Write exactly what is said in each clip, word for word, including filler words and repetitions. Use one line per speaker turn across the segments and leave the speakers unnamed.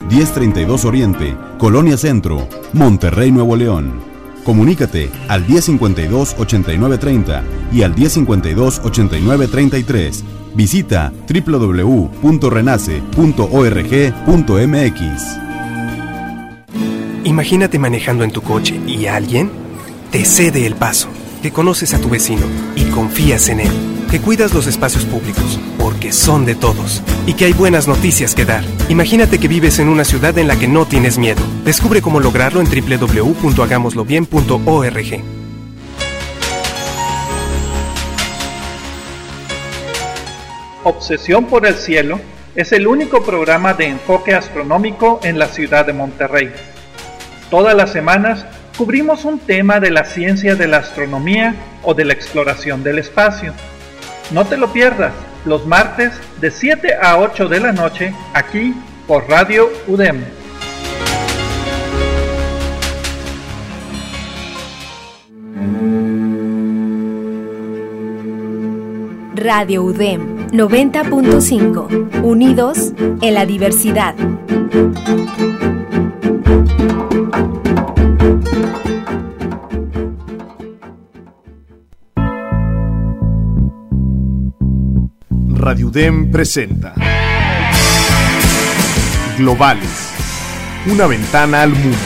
diez treinta y dos Oriente, Colonia Centro, Monterrey, Nuevo León. Comunícate al diez cincuenta y dos, ochenta y nueve treinta y al diez cincuenta y dos, ochenta y nueve treinta y tres. Visita doble u doble u doble u punto renace punto org punto m x.
Imagínate manejando en tu coche y alguien te cede el paso, que conoces a tu vecino y confías en él, que cuidas los espacios públicos, porque son de todos, y que hay buenas noticias que dar. Imagínate que vives en una ciudad en la que no tienes miedo. Descubre cómo lograrlo en doble u doble u doble u punto hagámoslo bien punto org.
Obsesión por el Cielo es el único programa de enfoque astronómico en la ciudad de Monterrey. Todas las semanas cubrimos un tema de la ciencia de la astronomía o de la exploración del espacio. No te lo pierdas, los martes de siete a ocho de la noche, aquí por Radio U D E M.
Radio U D E M noventa punto cinco, unidos en la diversidad.
Radio U D E M presenta Globales, una ventana al mundo.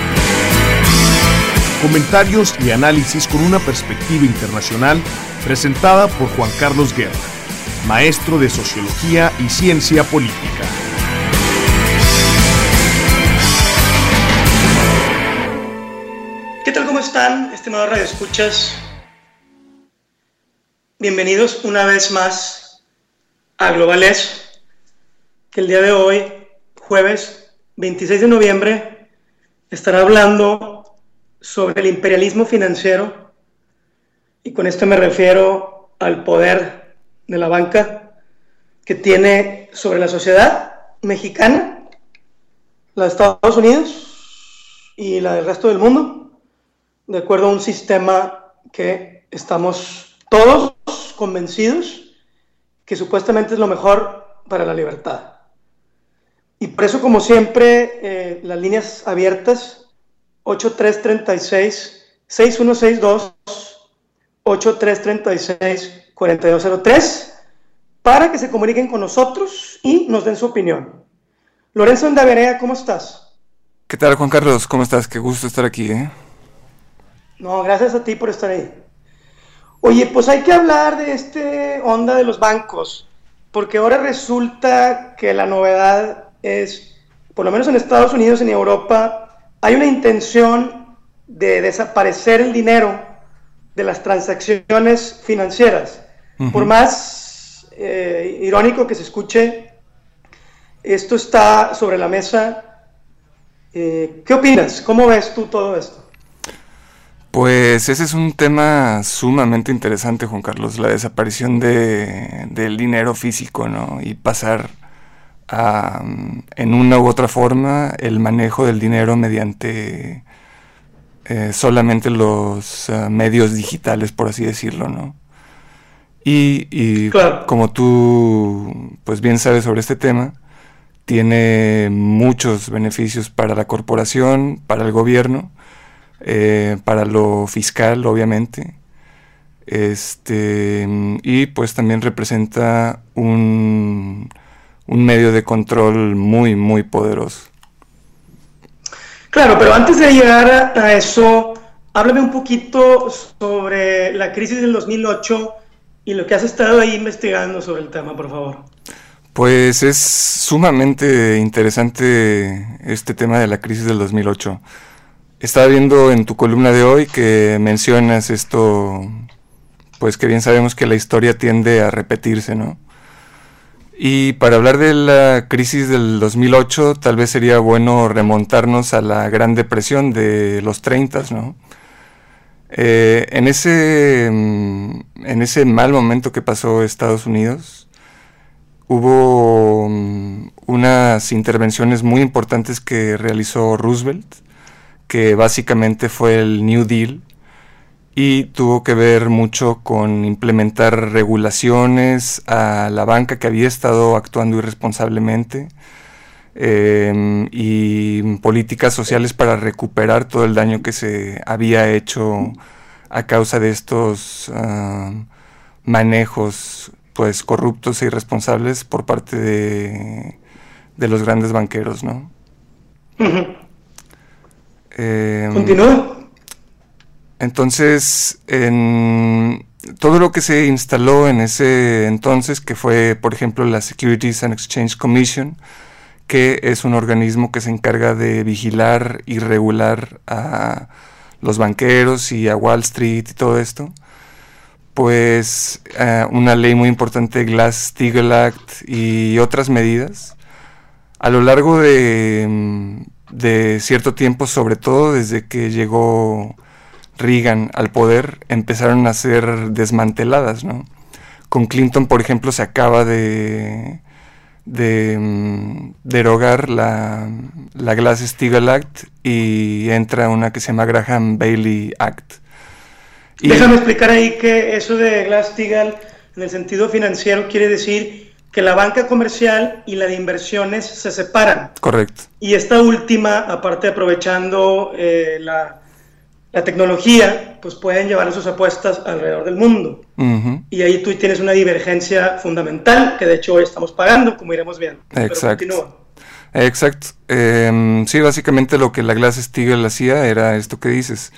Comentarios y análisis con una perspectiva internacional presentada por Juan Carlos Guerra, maestro de Sociología y Ciencia Política.
¿Qué tal? ¿Cómo están, estimados radioescuchas? Bienvenidos una vez más a Globales, que el día de hoy, jueves veintiséis de noviembre, estará hablando sobre el imperialismo financiero, y con esto me refiero al poder de la banca que tiene sobre la sociedad mexicana, la de Estados Unidos y la del resto del mundo, de acuerdo a un sistema que estamos todos convencidos que supuestamente es lo mejor para la libertad. Y por eso, como siempre, eh, las líneas abiertas, ocho tres tres seis, seis uno seis dos, ocho tres tres seis, cuatro dos cero tres, para que se comuniquen con nosotros y nos den su opinión. Lorenzo Endaverea, ¿cómo estás?
¿Qué tal, Juan Carlos? ¿Cómo estás? Qué gusto estar aquí, ¿eh?
No, gracias a ti por estar ahí. Oye, pues hay que hablar de este onda de los bancos, porque ahora resulta que la novedad es, por lo menos en Estados Unidos y en Europa, hay una intención de desaparecer el dinero de las transacciones financieras. Uh-huh. Por más eh, irónico que se escuche, esto está sobre la mesa. Eh, ¿Qué opinas? ¿Cómo ves tú todo esto?
Pues ese es un tema sumamente interesante, Juan Carlos, la desaparición de, del dinero físico, ¿no? Y pasar a, en una u otra forma, el manejo del dinero mediante eh, solamente los uh, medios digitales, por así decirlo, ¿no? Y, y claro, como tú pues bien sabes sobre este tema, tiene muchos beneficios para la corporación, para el gobierno, Eh, para lo fiscal, obviamente, este y pues también representa un, un medio de control muy, muy poderoso.
Claro, pero antes de llegar a, a eso, háblame un poquito sobre la crisis del dos mil ocho y lo que has estado ahí investigando sobre el tema, por favor.
Pues es sumamente interesante este tema de la crisis del dos mil ocho. Estaba viendo en tu columna de hoy que mencionas esto, pues que bien sabemos que la historia tiende a repetirse, ¿no? Y para hablar de la crisis del dos mil ocho, tal vez sería bueno remontarnos a la Gran Depresión de los treinta, ¿no? Eh, en ese, en ese mal momento que pasó Estados Unidos, hubo unas intervenciones muy importantes que realizó Roosevelt, que básicamente fue el New Deal, y tuvo que ver mucho con implementar regulaciones a la banca que había estado actuando irresponsablemente, eh, y políticas sociales para recuperar todo el daño que se había hecho a causa de estos uh, manejos pues corruptos e irresponsables por parte de, de los grandes banqueros, ¿no?
Uh-huh.
Eh,
Continúa.
Entonces, en todo lo que se instaló en ese entonces, que fue, por ejemplo, la Securities and Exchange Commission, que es un organismo que se encarga de vigilar y regular a los banqueros y a Wall Street y todo esto, pues uh, una ley muy importante, Glass-Steagall Act y otras medidas, a lo largo de, de cierto tiempo, sobre todo desde que llegó Reagan al poder, empezaron a ser desmanteladas, ¿no? Con Clinton, por ejemplo, se acaba de, de um, derogar la, la Glass-Steagall Act y entra una que se llama Graham-Bailey Act. Y
déjame explicar ahí que eso de Glass-Steagall en el sentido financiero quiere decir que la banca comercial y la de inversiones se separan.
Correcto.
Y esta última, aparte aprovechando eh, la la tecnología, pues pueden llevar sus apuestas alrededor del mundo. Uh-huh. Y ahí tú tienes una divergencia fundamental, que de hecho hoy estamos pagando, como iremos viendo.
Exacto. Pero continúa. Exacto. Eh, sí, básicamente lo que la Glass-Steagall hacía era esto que dices,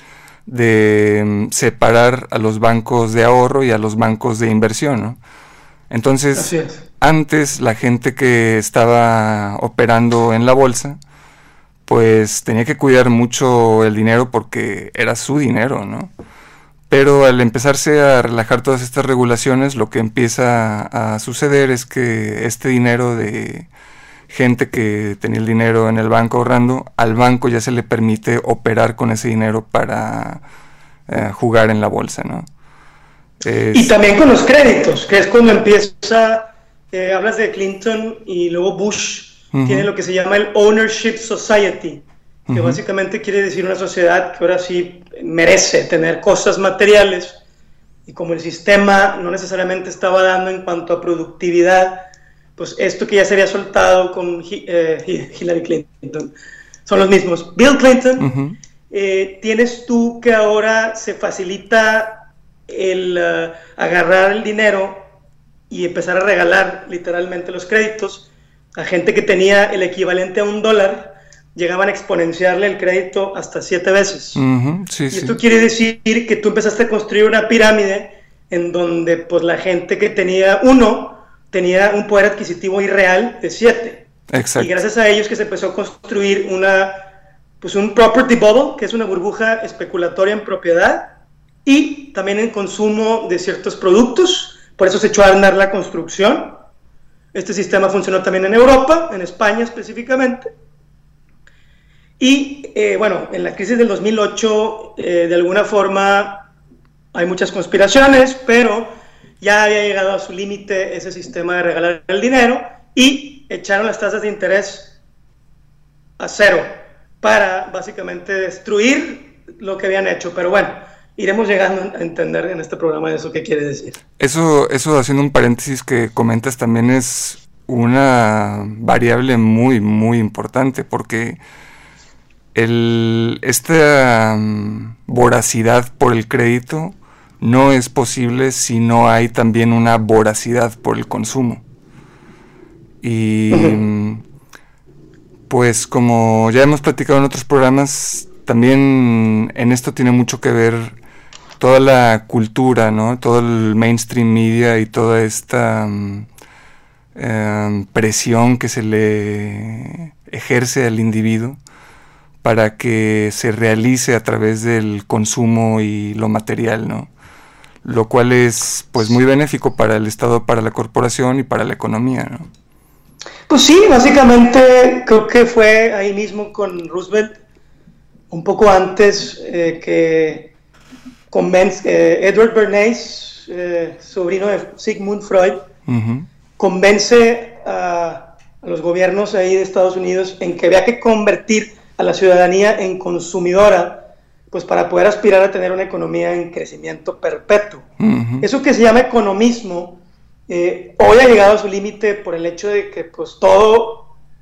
de um, separar a los bancos de ahorro y a los bancos de inversión, ¿no? Entonces, antes la gente que estaba operando en la bolsa, pues tenía que cuidar mucho el dinero porque era su dinero, ¿no? Pero al empezarse a relajar todas estas regulaciones, lo que empieza a suceder es que este dinero de gente que tenía el dinero en el banco ahorrando, al banco ya se le permite operar con ese dinero para eh, jugar en la bolsa, ¿no? Es...
Y también con los créditos, que es cuando empieza, eh, hablas de Clinton y luego Bush, uh-huh. tiene lo que se llama el Ownership Society, que uh-huh. básicamente quiere decir una sociedad que ahora sí merece tener cosas materiales, y como el sistema no necesariamente estaba dando en cuanto a productividad, pues esto que ya se había soltado con eh, Hillary Clinton, son los mismos. Bill Clinton, uh-huh. eh, tienes tú que ahora se facilita el uh, agarrar el dinero y empezar a regalar literalmente los créditos a gente que tenía el equivalente a un dólar. Llegaban a exponenciarle el crédito hasta siete veces.
Uh-huh, sí,
y
sí.
esto quiere decir que tú empezaste a construir una pirámide en donde pues la gente que tenía uno tenía un poder adquisitivo irreal de siete.
Exacto.
Y gracias a ellos que se empezó a construir una pues un property bubble, que es una burbuja especulatoria en propiedad y también en consumo de ciertos productos. Por eso se echó a andar la construcción. Este sistema funcionó también en Europa, en España específicamente. Y eh, bueno, en la crisis del dos mil ocho, eh, de alguna forma hay muchas conspiraciones, pero ya había llegado a su límite ese sistema de regalar el dinero y echaron las tasas de interés a cero para básicamente destruir lo que habían hecho. Pero bueno, iremos llegando a entender en este programa eso qué quiere decir.
Eso, eso haciendo un paréntesis que comentas también es una variable muy, muy importante, porque el, esta um, voracidad por el crédito no es posible si no hay también una voracidad por el consumo. Y uh-huh. pues como ya hemos platicado en otros programas, también en esto tiene mucho que ver toda la cultura, ¿no? Todo el mainstream media y toda esta um, um, presión que se le ejerce al individuo para que se realice a través del consumo y lo material, ¿no? Lo cual es pues muy benéfico para el Estado, para la corporación y para la economía, ¿no?
Pues sí, básicamente creo que fue ahí mismo con Roosevelt, un poco antes eh, que convence, eh, Edward Bernays, eh, sobrino de Sigmund Freud, uh-huh. convence a, a los gobiernos ahí de Estados Unidos en que había que convertir a la ciudadanía en consumidora, pues para poder aspirar a tener una economía en crecimiento perpetuo. Uh-huh. Eso que se llama economismo, eh, hoy ha llegado a su límite por el hecho de que pues todo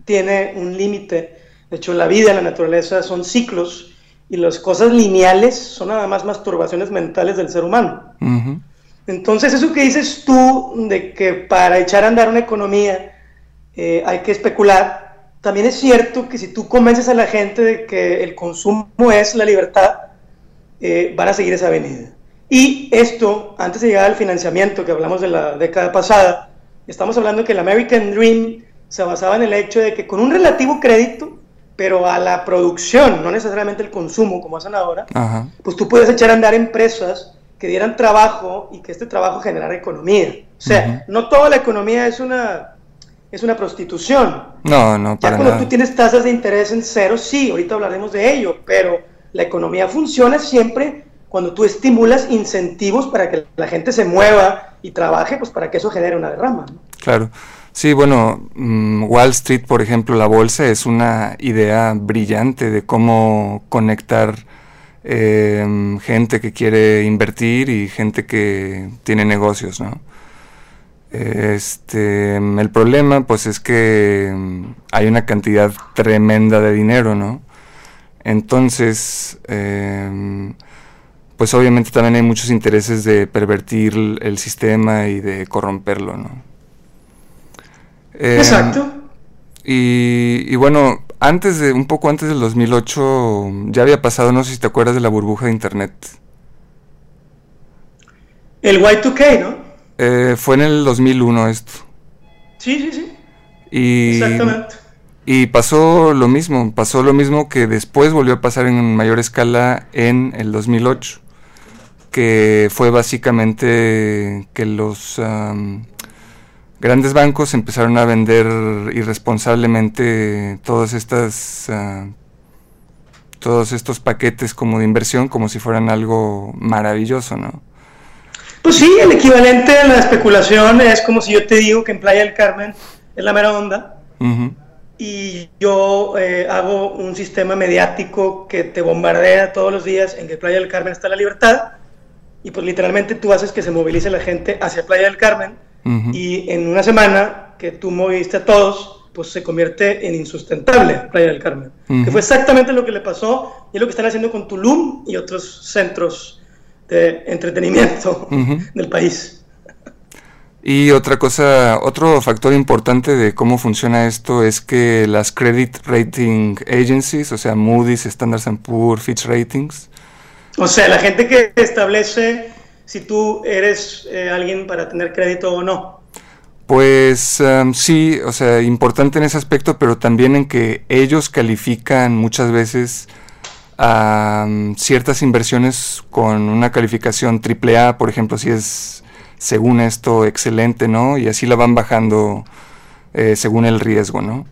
tiene un límite. De hecho, la vida, la naturaleza son ciclos, y las cosas lineales son nada más masturbaciones mentales del ser humano. Uh-huh. Entonces, eso que dices tú, de que para echar a andar una economía eh, hay que especular, también es cierto que si tú convences a la gente de que el consumo es la libertad, eh, van a seguir esa avenida. Y esto, antes de llegar al financiamiento que hablamos de la década pasada, estamos hablando que el American Dream se basaba en el hecho de que con un relativo crédito, pero a la producción, no necesariamente el consumo como hacen ahora, uh-huh. pues tú puedes echar a andar empresas que dieran trabajo y que este trabajo generara economía. O sea, uh-huh. no toda la economía es una, es una prostitución.
No, no, para
Ya cuando
nada.
tú tienes tasas de interés en cero, sí, ahorita hablaremos de ello, pero la economía funciona siempre cuando tú estimulas incentivos para que la gente se mueva y trabaje, pues para que eso genere una derrama, ¿no?
Claro. Sí, bueno, Wall Street, por ejemplo, la bolsa, es una idea brillante de cómo conectar eh, gente que quiere invertir y gente que tiene negocios, ¿no? Este, el problema, pues, es que hay una cantidad tremenda de dinero, ¿no? Entonces, eh, pues obviamente también hay muchos intereses de pervertir el sistema y de corromperlo, ¿no? Eh,
Exacto.
Y, y bueno, antes de, un poco antes del dos mil ocho, ya había pasado, no sé si te acuerdas de la burbuja de internet.
El Y dos K, ¿no?
Eh, fue en el dos mil uno esto.
Sí, sí, sí.
Y,
exactamente.
Y pasó lo mismo, pasó lo mismo que después volvió a pasar en mayor escala en el dos mil ocho, que fue básicamente que los um, grandes bancos empezaron a vender irresponsablemente todas estas uh, todos estos paquetes como de inversión como si fueran algo maravilloso, ¿no?
Pues sí, el equivalente a la especulación es como si yo te digo que en Playa del Carmen es la mera onda, uh-huh. y yo eh, hago un sistema mediático que te bombardea todos los días en que Playa del Carmen está la libertad, y pues literalmente tú haces que se movilice la gente hacia Playa del Carmen, uh-huh. y en una semana que tú moviste a todos, pues se convierte en insustentable Playa del Carmen, uh-huh. que fue exactamente lo que le pasó, y es lo que están haciendo con Tulum y otros centros de entretenimiento uh-huh. del país.
Y otra cosa, otro factor importante de cómo funciona esto es que las credit rating agencies, o sea, Moody's, Standard and Poor's, Fitch Ratings.
O sea, la gente que establece si tú eres eh, alguien para tener crédito o no.
Pues um, sí, o sea, importante en ese aspecto, pero también en que ellos califican muchas veces a um, ciertas inversiones con una calificación triple A, por ejemplo, si es, según esto, excelente, ¿no? Y así la van bajando eh, según el riesgo, ¿no?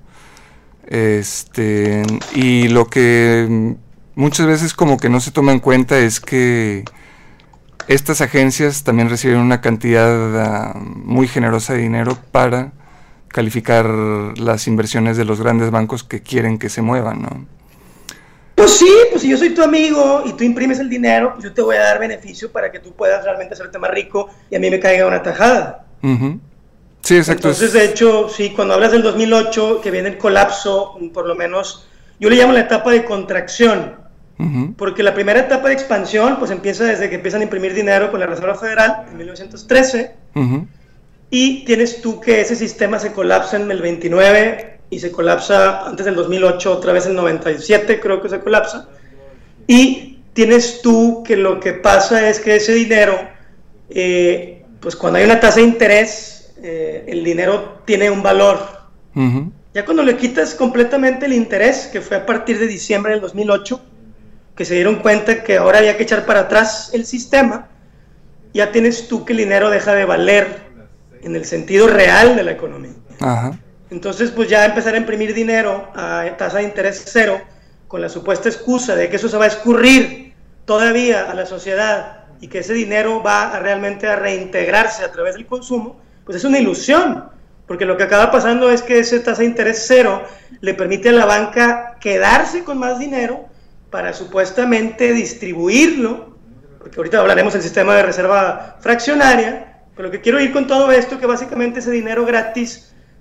Este, y lo que muchas veces como que no se toma en cuenta es que estas agencias también reciben una cantidad uh, muy generosa de dinero para calificar las inversiones de los grandes bancos que quieren que se muevan, ¿no?
Pues sí, pues si yo soy tu amigo y tú imprimes el dinero, pues yo te voy a dar beneficio para que tú puedas realmente hacerte más rico y a mí me caiga una tajada.
Uh-huh. Sí, exacto.
Entonces, de hecho, sí, cuando hablas del dos mil ocho, que viene el colapso, por lo menos, yo le llamo la etapa de contracción, uh-huh. porque la primera etapa de expansión, pues empieza desde que empiezan a imprimir dinero con la Reserva Federal en mil novecientos trece, uh-huh. y tienes tú que ese sistema se colapsa en el veintinueve, y se colapsa antes del dos mil ocho, otra vez en noventa y siete creo que se colapsa, y tienes tú que lo que pasa es que ese dinero, eh, pues cuando hay una tasa de interés, eh, el dinero tiene un valor. Uh-huh. Ya cuando le quitas completamente el interés, que fue a partir de diciembre del dos mil ocho, que se dieron cuenta que ahora había que echar para atrás el sistema, ya tienes tú que el dinero deja de valer en el sentido real de la economía.
Ajá.
Entonces, pues ya empezar a imprimir dinero a tasa de interés cero, con la supuesta excusa de que eso se va a escurrir todavía a la sociedad y que ese dinero va a realmente a reintegrarse a través del consumo, pues es una ilusión, porque lo que acaba pasando es que esa tasa de interés cero le permite a la banca quedarse con más dinero para supuestamente distribuirlo, porque ahorita hablaremos del sistema de reserva fraccionaria, pero lo que quiero ir con todo esto es que básicamente ese dinero gratis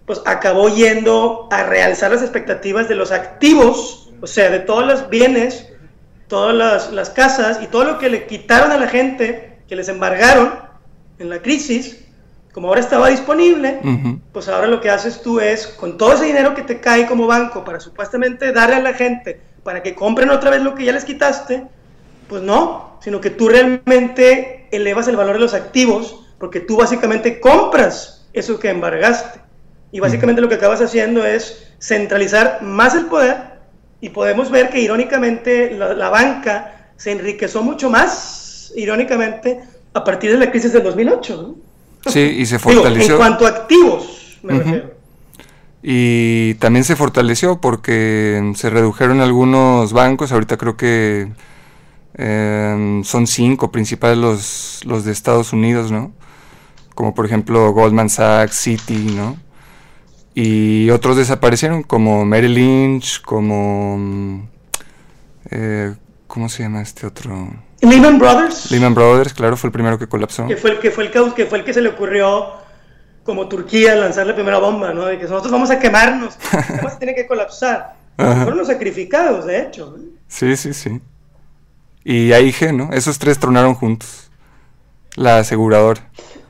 pues acabó yendo a realzar las expectativas de los activos, o sea, de todos los bienes, todas las, las casas y todo lo que le quitaron a la gente, que les embargaron en la crisis, como ahora estaba disponible, uh-huh. pues ahora lo que haces tú es, con todo ese dinero que te cae como banco para supuestamente darle a la gente, para que compren otra vez lo que ya les quitaste, pues no, sino que tú realmente elevas el valor de los activos, porque tú básicamente compras eso que embargaste. Y básicamente uh-huh. lo que acabas haciendo es centralizar más el poder, y podemos ver que irónicamente la, la banca se enriqueció mucho más, irónicamente, a partir de la crisis del dos mil ocho, ¿no?
Sí, y se fortaleció.
Digo, en cuanto a activos, me uh-huh. refiero.
Y también se fortaleció porque se redujeron algunos bancos, ahorita creo que eh, son cinco principales los, los de Estados Unidos, ¿no? Como por ejemplo Goldman Sachs, Citi, ¿no? Y otros desaparecieron, como Merrill Lynch, como... Eh, ¿cómo se llama este otro?
Lehman Brothers.
Lehman Brothers, claro, fue el primero que colapsó.
Que fue el que fue el que, que fue el que se le ocurrió, como Turquía, lanzar la primera bomba, ¿no? De que nosotros vamos a quemarnos, además tiene que colapsar. Ajá. Fueron los sacrificados, de hecho. ¿eh?
Sí, sí, sí. Y A I G, ¿no? Esos tres tronaron juntos. La aseguradora.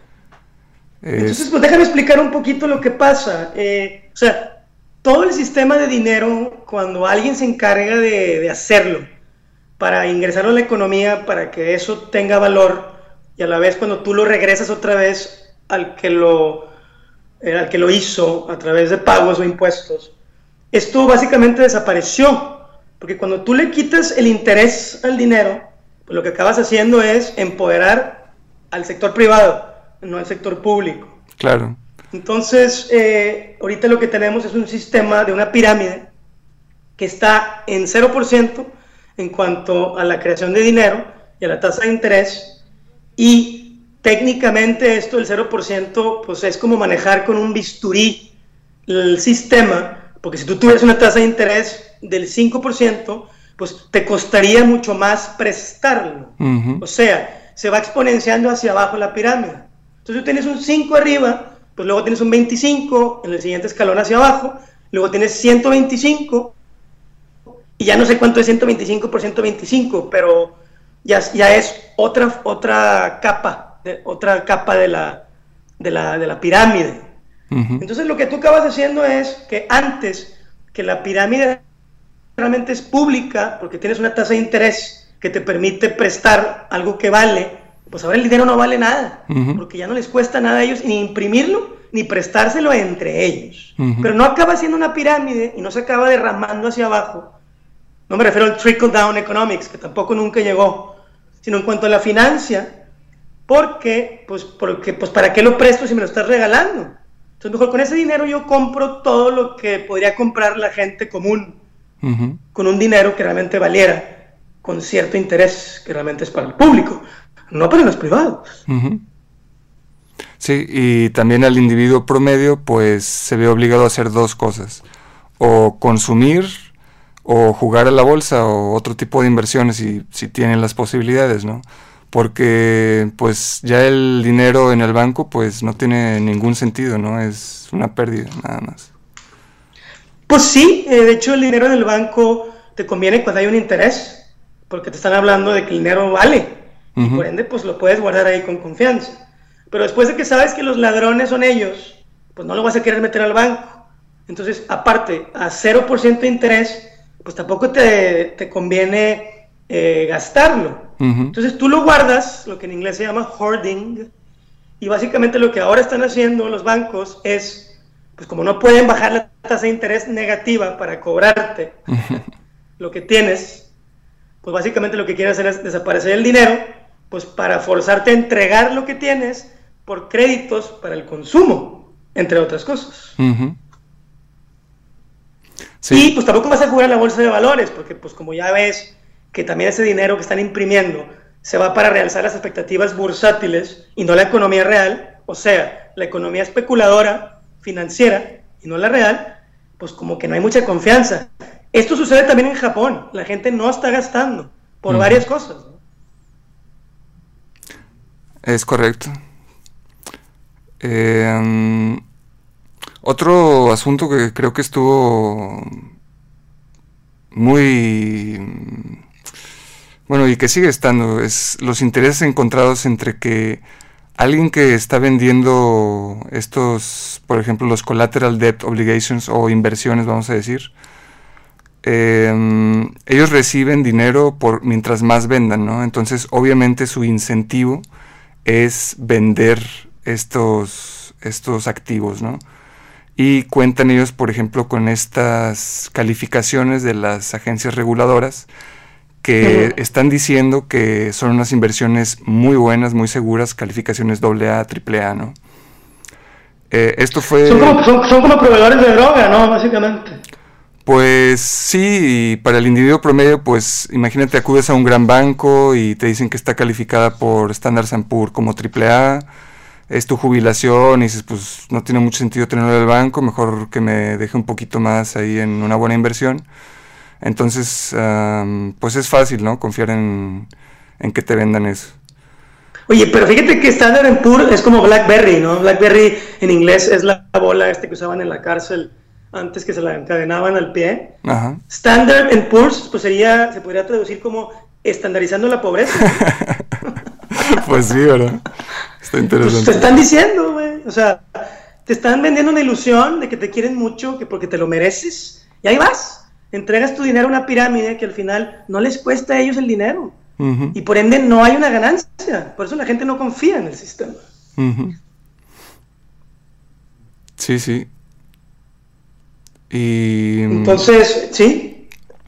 Entonces, pues déjame explicar un poquito lo que pasa. Eh, o sea, todo el sistema de dinero, cuando alguien se encarga de, de hacerlo, para ingresarlo a la economía, para que eso tenga valor, y a la vez cuando tú lo regresas otra vez al que lo, eh, al que lo hizo a través de pagos o impuestos, esto básicamente desapareció, porque cuando tú le quitas el interés al dinero, pues lo que acabas haciendo es empoderar al sector privado, no al sector público.
Claro.
Entonces, eh, ahorita lo que tenemos es un sistema de una pirámide que está en cero por ciento en cuanto a la creación de dinero y a la tasa de interés, y técnicamente esto del cero por ciento pues es como manejar con un bisturí el sistema, porque si tú tuvieras una tasa de interés del cinco por ciento, pues te costaría mucho más prestarlo. Uh-huh. O sea, se va exponenciando hacia abajo la pirámide. Entonces tú tienes un cinco arriba, pues luego tienes un veinticinco en el siguiente escalón hacia abajo, luego tienes ciento veinticinco, y ya no sé cuánto es ciento veinticinco por ciento veinticinco, pero ya, ya es otra, otra capa, de, otra capa de la, de la, de la pirámide. Uh-huh. Entonces lo que tú acabas haciendo es que antes que la pirámide realmente es pública, porque tienes una tasa de interés que te permite prestar algo que vale, pues ahora el dinero no vale nada, uh-huh. porque ya no les cuesta nada a ellos ni imprimirlo, ni prestárselo entre ellos. Uh-huh. Pero no acaba siendo una pirámide y no se acaba derramando hacia abajo. No me refiero al trickle down economics, que tampoco nunca llegó, sino en cuanto a la financia, porque, pues, porque, pues, ¿para qué lo presto si me lo estás regalando? Entonces, mejor con ese dinero yo compro todo lo que podría comprar la gente común, uh-huh. con un dinero que realmente valiera, con cierto interés que realmente es para el público, no para los privados.
Uh-huh. Sí, y también al individuo promedio, pues, se ve obligado a hacer dos cosas, o consumir, o jugar a la bolsa o otro tipo de inversiones si, si tienen las posibilidades, ¿no? Porque pues ya el dinero en el banco pues no tiene ningún sentido, ¿no? Es una pérdida nada más.
Pues sí, eh, de hecho el dinero en el banco te conviene cuando hay un interés, porque te están hablando de que el dinero vale, uh-huh. y por ende pues lo puedes guardar ahí con confianza. Pero después de que sabes que los ladrones son ellos, pues no lo vas a querer meter al banco. Entonces, aparte, a cero por ciento de interés, pues tampoco te, te conviene eh, gastarlo. Uh-huh. Entonces tú lo guardas, lo que en inglés se llama hoarding, y básicamente lo que ahora están haciendo los bancos es, pues como no pueden bajar la tasa de interés negativa para cobrarte uh-huh. lo que tienes, pues básicamente lo que quieren hacer es desaparecer el dinero, pues para forzarte a entregar lo que tienes por créditos para el consumo, entre otras cosas. Uh-huh. Sí. Y pues tampoco vas a jugar a la bolsa de valores, porque pues como ya ves que también ese dinero que están imprimiendo se va para realzar las expectativas bursátiles y no la economía real, o sea, la economía especuladora, financiera y no la real, pues como que no hay mucha confianza. Esto sucede también en Japón, la gente no está gastando por uh-huh. varias cosas, ¿no?
Es correcto. Eh, um... Otro asunto que creo que estuvo muy... bueno, y que sigue estando, es los intereses encontrados entre que alguien que está vendiendo estos, por ejemplo, los collateral debt obligations o inversiones, vamos a decir, eh, ellos reciben dinero por mientras más vendan, ¿no? Entonces, obviamente, su incentivo es vender estos, estos activos, ¿no? Y cuentan ellos, por ejemplo, con estas calificaciones de las agencias reguladoras que uh-huh. están diciendo que son unas inversiones muy buenas, muy seguras, calificaciones doble A, triple A, ¿no? Eh, esto fue...
Son como, son, son como proveedores de droga, ¿no? Básicamente.
Pues sí, y para el individuo promedio, pues imagínate, acudes a un gran banco y te dicen que está calificada por Standard and Poor's como triple A, es tu jubilación y dices, pues no tiene mucho sentido tenerlo en el banco, mejor que me deje un poquito más ahí en una buena inversión. Entonces, um, pues es fácil, ¿no? Confiar en, en que te vendan eso.
Oye, pero fíjate que Standard and Poor's es como BlackBerry, ¿no? BlackBerry en inglés es la bola este que usaban en la cárcel antes que se la encadenaban al pie. Ajá. Standard and Poor's, pues sería, se podría traducir como estandarizando la pobreza.
Pues sí, ¿verdad? Está interesante.
Pues te están diciendo, güey, o sea, te están vendiendo una ilusión de que te quieren mucho, que porque te lo mereces, y ahí vas. Entregas tu dinero a una pirámide que al final no les cuesta a ellos el dinero. Uh-huh. Y por ende no hay una ganancia. Por eso la gente no confía en el sistema.
Uh-huh. Sí, sí. Y...
entonces, ¿sí?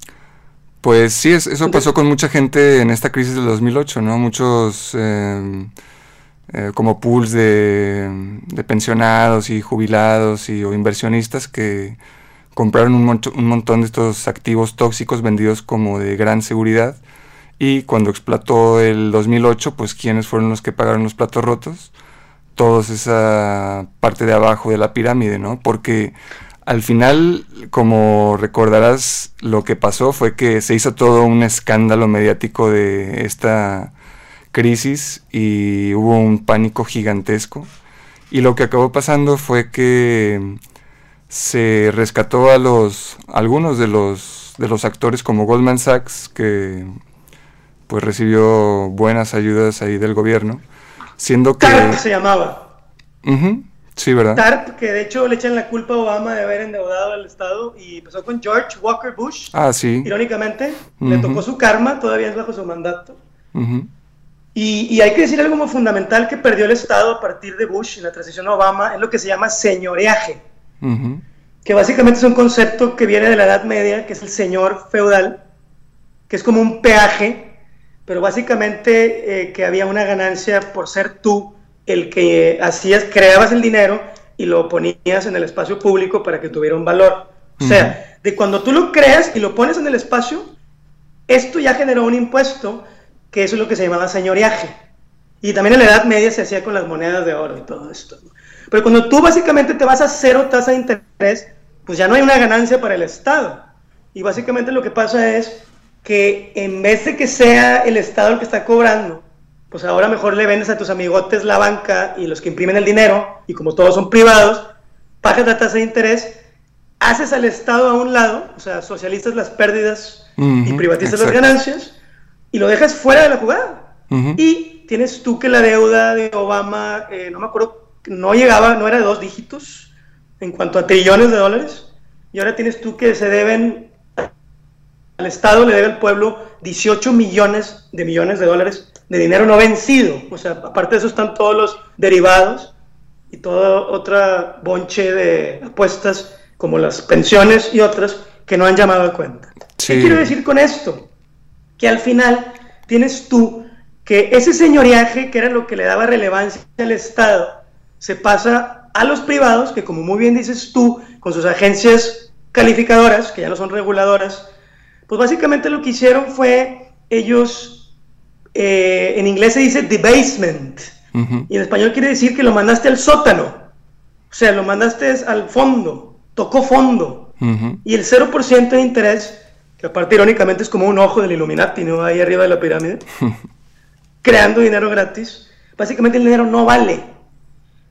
Pues sí, es, eso pasó con mucha gente en esta crisis del dos mil ocho, ¿no? Muchos... Eh, eh, como pools de, de pensionados y jubilados y, o inversionistas que... compraron un, mon- un montón de estos activos tóxicos vendidos como de gran seguridad, y cuando explotó el dos mil ocho, pues ¿quiénes fueron los que pagaron los platos rotos? Todos esa parte de abajo de la pirámide, ¿no? Porque al final, como recordarás, lo que pasó fue que se hizo todo un escándalo mediático de esta crisis y hubo un pánico gigantesco, y lo que acabó pasando fue que se rescató a los algunos de los de los actores como Goldman Sachs, que pues recibió buenas ayudas ahí del gobierno, siendo que...
TARP se llamaba.
Uh-huh. Sí, ¿verdad?
TARP, que de hecho le echan la culpa a Obama de haber endeudado al Estado, y empezó con George Walker Bush.
Ah, sí.
Irónicamente, uh-huh. le tocó su karma, todavía es bajo su mandato.
Uh-huh.
Y, y hay que decir algo muy fundamental que perdió el Estado a partir de Bush en la transición a Obama, es lo que se llama señoreaje. Uh-huh. Que básicamente es un concepto que viene de la Edad Media, que es el señor feudal, que es como un peaje, pero básicamente eh, que había una ganancia por ser tú el que hacías, creabas el dinero y lo ponías en el espacio público para que tuviera un valor. O sea, uh-huh. de cuando tú lo creas y lo pones en el espacio, esto ya generó un impuesto, que eso es lo que se llamaba señoreaje. Y también en la Edad Media se hacía con las monedas de oro y todo esto, ¿no? Pero cuando tú básicamente te vas a cero tasa de interés, pues ya no hay una ganancia para el Estado. Y básicamente lo que pasa es que en vez de que sea el Estado el que está cobrando, pues ahora mejor le vendes a tus amigotes la banca y los que imprimen el dinero, y como todos son privados, pagas la tasa de interés, haces al Estado a un lado, o sea, socializas las pérdidas uh-huh, y privatizas exacto. las ganancias, y lo dejas fuera de la jugada. Uh-huh. Y tienes tú que la deuda de Obama, eh, no me acuerdo, no llegaba, no era de dos dígitos en cuanto a trillones de dólares, y ahora tienes tú que se deben, al Estado le debe al pueblo dieciocho millones de millones de dólares de dinero no vencido. O sea, aparte de eso están todos los derivados y toda otra bonche de apuestas como las pensiones y otras que no han llamado a cuenta. Sí. ¿Qué quiero decir con esto? Que al final tienes tú que ese señoreaje, que era lo que le daba relevancia al Estado, se pasa a los privados, que como muy bien dices tú, con sus agencias calificadoras, que ya no son reguladoras, pues básicamente lo que hicieron fue, ellos, eh, en inglés se dice debasement, uh-huh. y en español quiere decir que lo mandaste al sótano, o sea, lo mandaste al fondo, tocó fondo, uh-huh. y el cero por ciento de interés, que aparte irónicamente es como un ojo del Illuminati, ¿no? Ahí arriba de la pirámide, creando dinero gratis, básicamente el dinero no vale.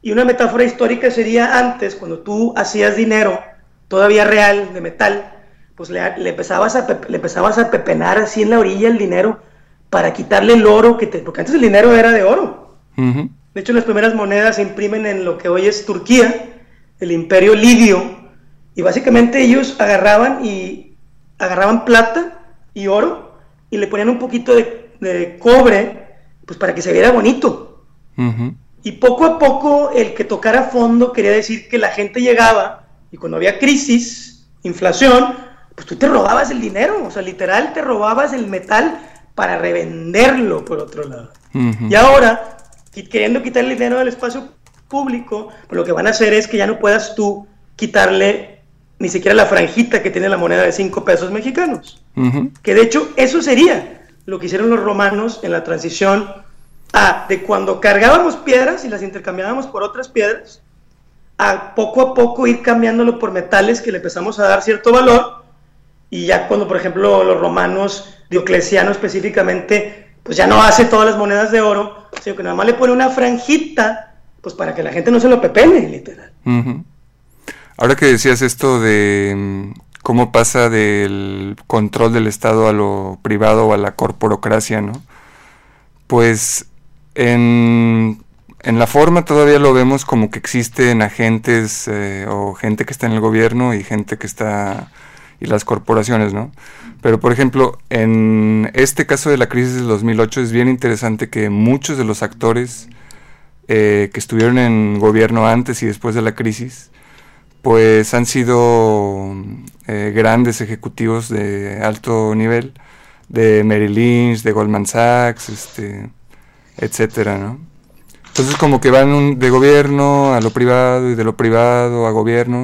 Y una metáfora histórica sería antes, cuando tú hacías dinero todavía real, de metal, pues le, le, empezabas a, le empezabas a pepenar así en la orilla el dinero para quitarle el oro, que te, porque antes el dinero era de oro. Uh-huh. De hecho, las primeras monedas se imprimen en lo que hoy es Turquía, el imperio lidio, y básicamente ellos agarraban, y, agarraban plata y oro y le ponían un poquito de, de cobre, pues para que se viera bonito. Uh-huh. Y poco a poco el que tocara fondo quería decir que la gente llegaba y cuando había crisis, inflación, pues tú te robabas el dinero, o sea, literal te robabas el metal para revenderlo por otro lado. Uh-huh. Y ahora, queriendo quitar el dinero del espacio público, pues lo que van a hacer es que ya no puedas tú quitarle ni siquiera la franjita que tiene la moneda de cinco pesos mexicanos. Uh-huh. Que de hecho eso sería lo que hicieron los romanos en la transición a de cuando cargábamos piedras y las intercambiábamos por otras piedras, a poco a poco ir cambiándolo por metales que le empezamos a dar cierto valor, y ya cuando por ejemplo los romanos, Diocleciano específicamente, pues ya no hace todas las monedas de oro, sino que nada más le pone una franjita, pues para que la gente no se lo pepene, literal.
Uh-huh. Ahora que decías esto de cómo pasa del control del Estado a lo privado o a la corporocracia, ¿no? Pues en, en la forma todavía lo vemos como que existen agentes eh, o gente que está en el gobierno y gente que está... y las corporaciones, ¿no? Pero, por ejemplo, en este caso de la crisis del dos mil ocho es bien interesante que muchos de los actores eh, que estuvieron en gobierno antes y después de la crisis, pues han sido eh, grandes ejecutivos de alto nivel, de Merrill Lynch, de Goldman Sachs, este, etcétera, ¿no? Entonces como que van un, de gobierno a lo privado y de lo privado a gobierno.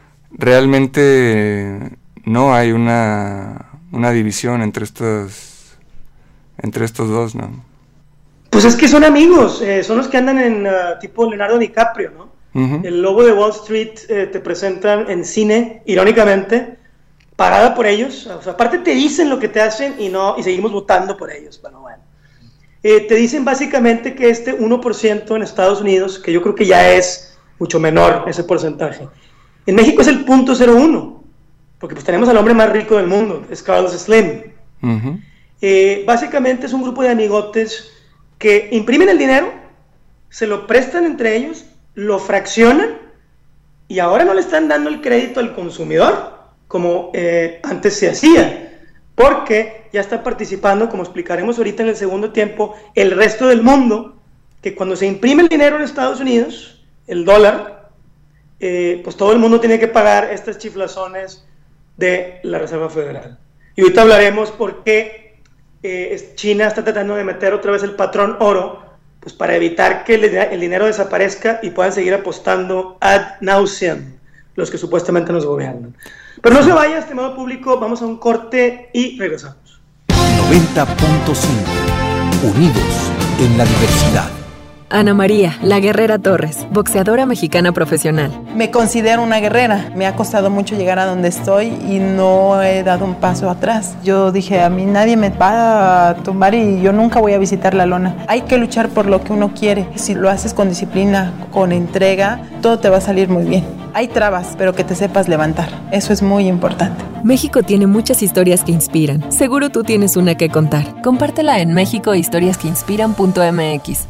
Realmente no hay una, una división entre estos, entre estos dos, ¿no?
Pues es que son amigos, eh, son los que andan en uh, tipo Leonardo DiCaprio, ¿no? Uh-huh. El Lobo de Wall Street eh, te presentan en cine, irónicamente, parada por ellos. O sea, aparte te dicen lo que te hacen y no y seguimos votando por ellos. Bueno, bueno. Eh, te dicen básicamente que este uno por ciento en Estados Unidos, que yo creo que ya es mucho menor ese porcentaje, en México es el punto cero uno, porque pues tenemos al hombre más rico del mundo, es Carlos Slim. Uh-huh. Eh, básicamente es un grupo de amigotes que imprimen el dinero, se lo prestan entre ellos, lo fraccionan y ahora no le están dando el crédito al consumidor como eh, antes se hacía, porque ya está participando, como explicaremos ahorita en el segundo tiempo, el resto del mundo, que cuando se imprime el dinero en Estados Unidos, el dólar, eh, pues todo el mundo tiene que pagar estas chiflazones de la Reserva Federal. Y ahorita hablaremos por qué eh, China está tratando de meter otra vez el patrón oro, pues para evitar que el, el dinero desaparezca y puedan seguir apostando ad nauseam los que supuestamente nos gobiernan. Pero no se vaya, estimado público, vamos a un corte y regresamos.
noventa punto cinco. Unidos en la diversidad.
Ana María, la Guerrera Torres, boxeadora mexicana profesional.
Me considero una guerrera. Me ha costado mucho llegar a donde estoy y no he dado un paso atrás. Yo dije, a mí nadie me va a tumbar y yo nunca voy a visitar la lona. Hay que luchar por lo que uno quiere. Si lo haces con disciplina, con entrega, todo te va a salir muy bien. Hay trabas, pero que te sepas levantar. Eso es muy importante.
México tiene muchas historias que inspiran. Seguro tú tienes una que contar. Compártela en mexico historias que inspiran punto m x.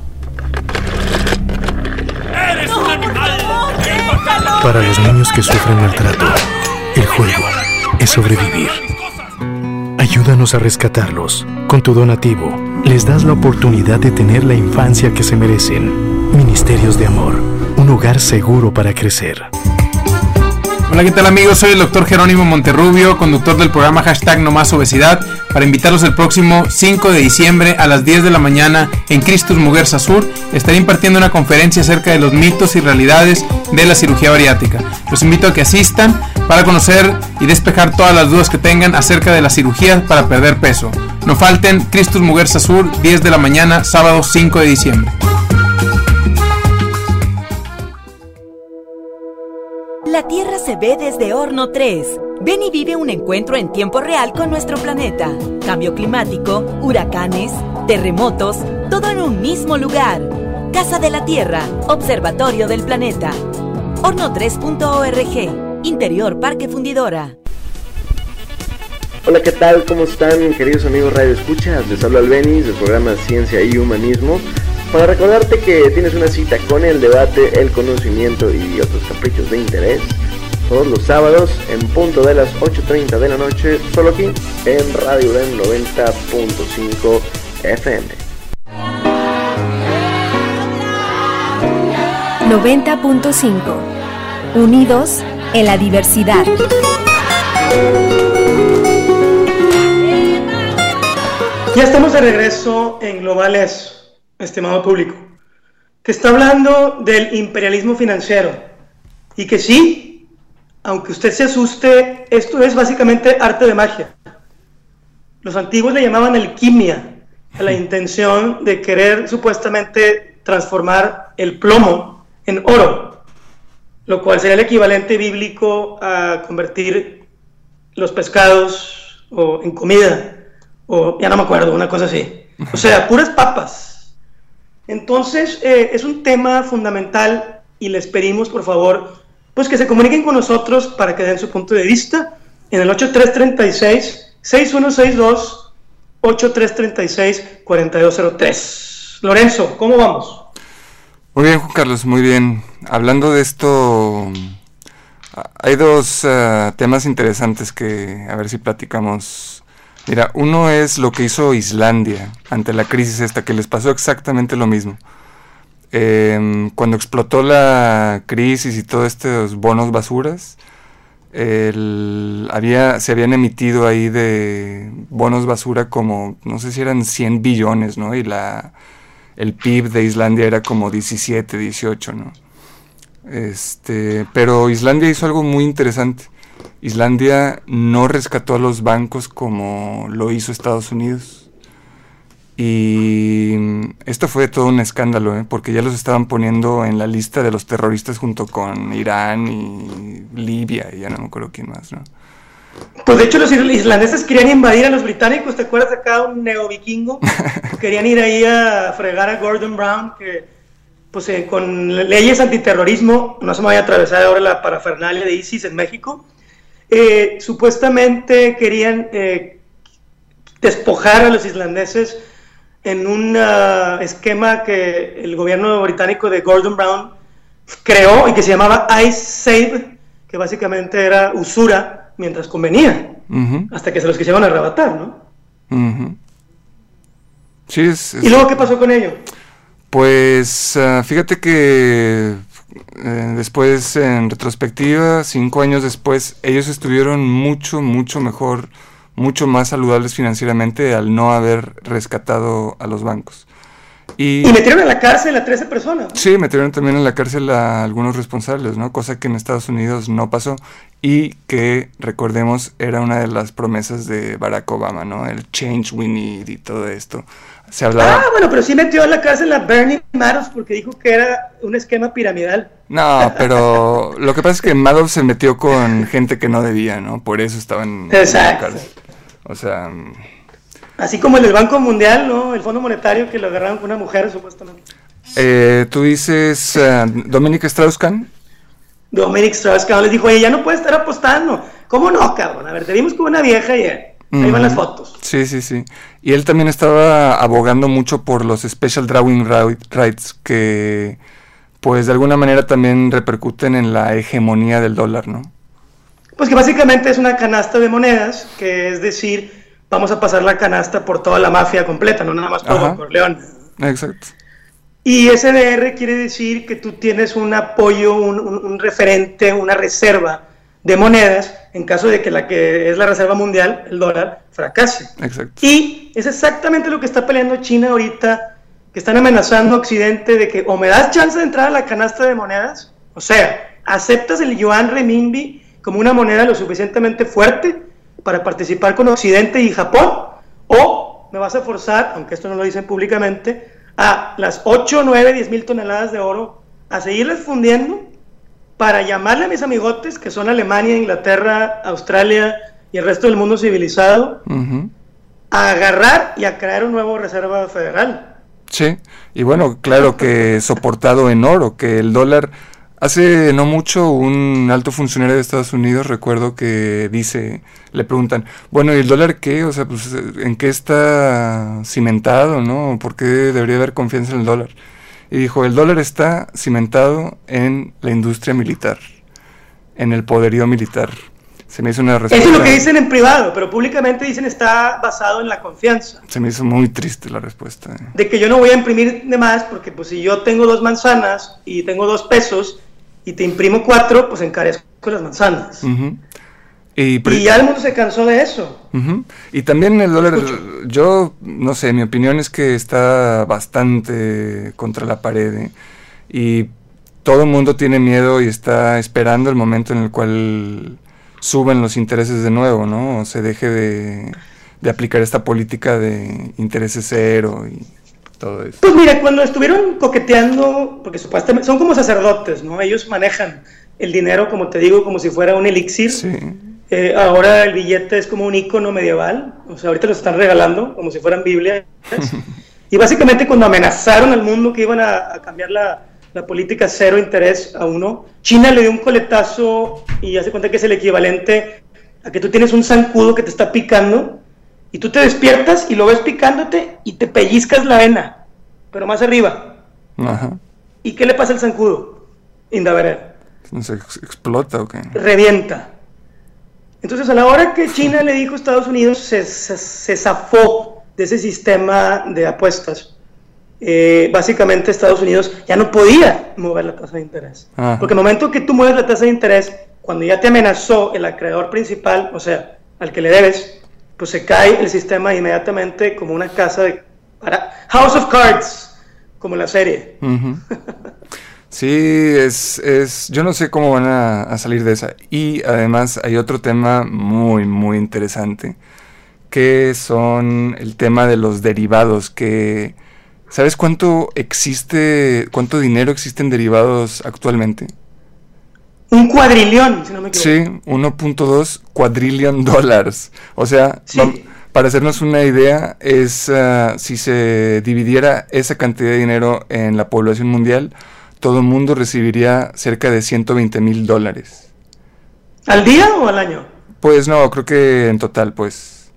Para los niños que sufren maltrato, el juego es sobrevivir. Ayúdanos a rescatarlos. Con tu donativo, les das la oportunidad de tener la infancia que se merecen. Ministerios de Amor, un hogar seguro para crecer.
Hola, ¿qué tal amigos? Soy el doctor Jerónimo Monterrubio, conductor del programa Hashtag No Más Obesidad, para invitarlos el próximo cinco de diciembre a las diez de la mañana en Christus Muguerza Sur. Estaré impartiendo una conferencia acerca de los mitos y realidades de la cirugía bariátrica. Los invito a que asistan para conocer y despejar todas las dudas que tengan acerca de la cirugía para perder peso. No falten, Christus Muguerza Sur, diez de la mañana, sábado cinco de diciembre.
La Tierra se ve desde Horno tres. Ven y vive un encuentro en tiempo real con nuestro planeta. Cambio climático, huracanes, terremotos, todo en un mismo lugar. Casa de la Tierra, Observatorio del Planeta. horno tres punto org, Interior Parque Fundidora.
Hola, ¿qué tal? ¿Cómo están, queridos amigos Radio Escuchas? Les habla Albenis del programa Ciencia y Humanismo para recordarte que tienes una cita con el debate, el conocimiento y otros caprichos de interés todos los sábados en punto de las ocho treinta de la noche, solo aquí en Radio UDEM noventa punto cinco F M.
noventa punto cinco. Unidos en la diversidad.
Ya estamos de regreso en Globales, estimado público, que está hablando del imperialismo financiero y que sí, aunque usted se asuste, esto es básicamente arte de magia. Los antiguos le llamaban alquimia a la intención de querer supuestamente transformar el plomo en oro, lo cual sería el equivalente bíblico a convertir los pescados o en comida, o ya no me acuerdo, una cosa así. O sea, puras papas. Entonces, eh, es un tema fundamental y les pedimos, por favor, pues que se comuniquen con nosotros para que den su punto de vista en el ocho tres tres seis, seis uno seis dos, ocho tres tres seis, cuatro dos cero tres. Lorenzo, ¿cómo vamos?
Muy bien, Juan Carlos, muy bien. Hablando de esto, hay dos uh, temas interesantes que a ver si platicamos. Mira, uno es lo que hizo Islandia ante la crisis esta, que les pasó exactamente lo mismo. Eh, cuando explotó la crisis y todos estos bonos basuras, el, había, se habían emitido ahí de bonos basura como, no sé si eran cien billones, ¿no? Y la, el P I B de Islandia era como diecisiete, dieciocho, ¿no? Este, pero Islandia hizo algo muy interesante. Islandia no rescató a los bancos como lo hizo Estados Unidos. Y esto fue todo un escándalo, ¿eh? Porque ya los estaban poniendo en la lista de los terroristas junto con Irán y Libia, y ya no me acuerdo quién más, ¿no?
Pues de hecho los islandeses querían invadir a los británicos, ¿te acuerdas de acá un neovikingo? Querían ir ahí a fregar a Gordon Brown, que pues eh, con leyes antiterrorismo, no se me vaya a atravesar ahora la parafernalia de ISIS en México, eh, supuestamente querían eh, despojar a los islandeses en un uh, esquema que el gobierno británico de Gordon Brown creó y que se llamaba Ice Save, que básicamente era usura mientras convenía, uh-huh. hasta que se los quisieron arrebatar, ¿no?
Uh-huh. Sí, es, es...
¿Y luego qué pasó con ello?
Pues uh, fíjate que eh, después, en retrospectiva, cinco años después, ellos estuvieron mucho, mucho mejor, mucho más saludables financieramente al no haber rescatado a los bancos. Y,
y metieron a la cárcel a trece personas.
Sí, metieron también en la cárcel a algunos responsables, ¿no? Cosa que en Estados Unidos no pasó y que, recordemos, era una de las promesas de Barack Obama, ¿no? El change we need y todo esto. Se hablaba...
Ah, bueno, pero sí metió a la cárcel a Bernie Madoff porque dijo que era un esquema piramidal.
No, pero lo que pasa es que Madoff se metió con gente que no debía, ¿no? Por eso estaban
Exacto.
en la cárcel. O sea...
Así como el del Banco Mundial, ¿no? El Fondo Monetario que lo agarraron con una mujer, supuestamente.
Eh, Tú dices uh, Dominic Strauss-Kahn.
Dominic Strauss-Kahn les dijo, oye, ya no puedes estar apostando. ¿Cómo no, cabrón? A ver, te vimos con una vieja y ahí mm-hmm. van las fotos.
Sí, sí, sí. Y él también estaba abogando mucho por los Special Drawing Rights que, pues, de alguna manera también repercuten en la hegemonía del dólar, ¿no?
Pues que básicamente es una canasta de monedas, que es decir... vamos a pasar la canasta por toda la mafia completa, no nada más por Don Corleone.
Exacto.
Y S D R quiere decir que tú tienes un apoyo, un, un, un referente, una reserva de monedas en caso de que la que es la reserva mundial, el dólar, fracase.
Exacto.
Y es exactamente lo que está peleando China ahorita, que están amenazando a Occidente de que o me das chance de entrar a la canasta de monedas, o sea, aceptas el yuan renminbi como una moneda lo suficientemente fuerte para participar con Occidente y Japón, o me vas a forzar, aunque esto no lo dicen públicamente, a las ocho, nueve, diez mil toneladas de oro, a seguirles fundiendo para llamarle a mis amigotes, que son Alemania, Inglaterra, Australia y el resto del mundo civilizado, uh-huh. a agarrar y a crear un nuevo Reserva Federal.
Sí, y bueno, claro que soportado en oro, que el dólar... Hace no mucho un alto funcionario de Estados Unidos, recuerdo que dice, le preguntan, bueno, ¿y el dólar qué? O sea, pues, ¿en qué está cimentado, no? ¿Por qué debería haber confianza en el dólar? Y dijo, el dólar está cimentado en la industria militar, en el poderío militar. Se me hizo una respuesta...
Eso es lo que dicen en privado, pero públicamente dicen está basado en la confianza.
Se me hizo muy triste la respuesta. Eh.
De que yo no voy a imprimir de más, porque pues si yo tengo dos manzanas y tengo dos pesos... y te imprimo cuatro, pues encarezco las manzanas.
Uh-huh. y, pre-
y ya el mundo se cansó de eso.
Uh-huh. Y también el dólar, yo no sé, mi opinión es que está bastante contra la pared, ¿eh? Y todo el mundo tiene miedo y está esperando el momento en el cual suben los intereses de nuevo, ¿no? O se deje de, de aplicar esta política de intereses cero y... todo eso.
Pues mira, cuando estuvieron coqueteando, porque supuestamente son como sacerdotes, ¿no? Ellos manejan el dinero, como te digo, como si fuera un elixir.
Sí.
Eh, ahora el billete es como un icono medieval, o sea, ahorita los están regalando como si fueran Biblias. Y básicamente cuando amenazaron al mundo que iban a, a cambiar la, la política cero interés a uno, China le dio un coletazo y hace cuenta que es el equivalente a que tú tienes un zancudo que te está picando. Y tú te despiertas y lo ves picándote y te pellizcas la vena, pero más arriba.
Ajá.
¿Y qué le pasa al zancudo? Indaverer.
¿No se ex- explota o qué?
Revienta. Entonces, a la hora que China le dijo a Estados Unidos, se, se, se zafó de ese sistema de apuestas. Eh, básicamente, Estados Unidos ya no podía mover la tasa de interés. Ajá. Porque el momento que tú mueves la tasa de interés, cuando ya te amenazó el acreedor principal, o sea, al que le debes, pues se cae el sistema inmediatamente como una casa de... Para, House of Cards, como la serie.
Uh-huh. Sí, es, es... Yo no sé cómo van a, a salir de esa. Y además hay otro tema muy, muy interesante, que son el tema de los derivados, que... ¿Sabes cuánto existe, cuánto dinero existe en derivados actualmente?
Un cuadrillón, si no me equivoco.
Sí, uno punto dos cuadrillion dólares. O sea, sí. va, para hacernos una idea, es uh, si se dividiera esa cantidad de dinero en la población mundial, todo el mundo recibiría cerca de ciento veinte mil dólares.
¿Al día o al año?
Pues no, creo que en total, pues.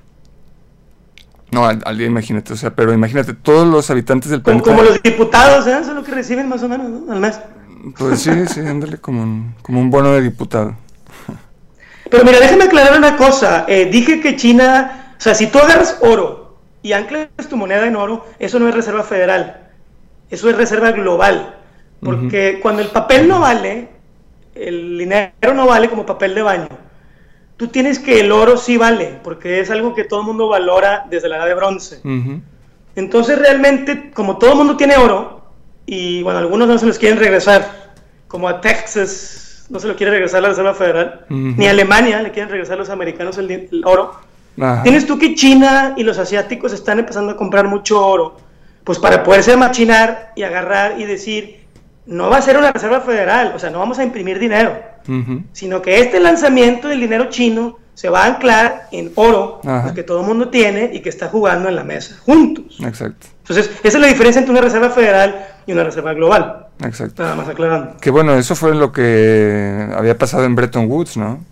No, al, al día, imagínate, o sea, pero imagínate, todos los habitantes del
planeta...
Como,
como los diputados, ¿eh? Eso es lo que reciben más o menos, ¿no? Al mes.
Pues sí, sí, ándale, como un, como un bono de diputado.
Pero mira, déjame aclarar una cosa. Eh, dije que China, o sea, si tú agarras oro y anclas tu moneda en oro, eso no es reserva federal, eso es reserva global. Porque uh-huh. cuando el papel no vale, el dinero no vale como papel de baño. Tú tienes que el oro sí vale, porque es algo que todo el mundo valora desde la edad de bronce. Uh-huh. Entonces realmente, como todo el mundo tiene oro, y bueno, algunos no se los quieren regresar, como a Texas no se lo quiere regresar la Reserva Federal, uh-huh. ni a Alemania le quieren regresar a los americanos el, el oro. Ajá. Tienes tú que China y los asiáticos están empezando a comprar mucho oro, pues para poderse machinar y agarrar y decir, no va a ser una Reserva Federal, o sea, no vamos a imprimir dinero, uh-huh. sino que este lanzamiento del dinero chino se va a anclar en oro, pues, que todo el mundo tiene y que está jugando en la mesa, juntos.
Exacto.
Entonces, esa es la diferencia entre una reserva federal y una reserva global.
Exacto.
Nada más aclarando.
Que bueno, eso fue lo que había pasado en Bretton Woods, ¿no?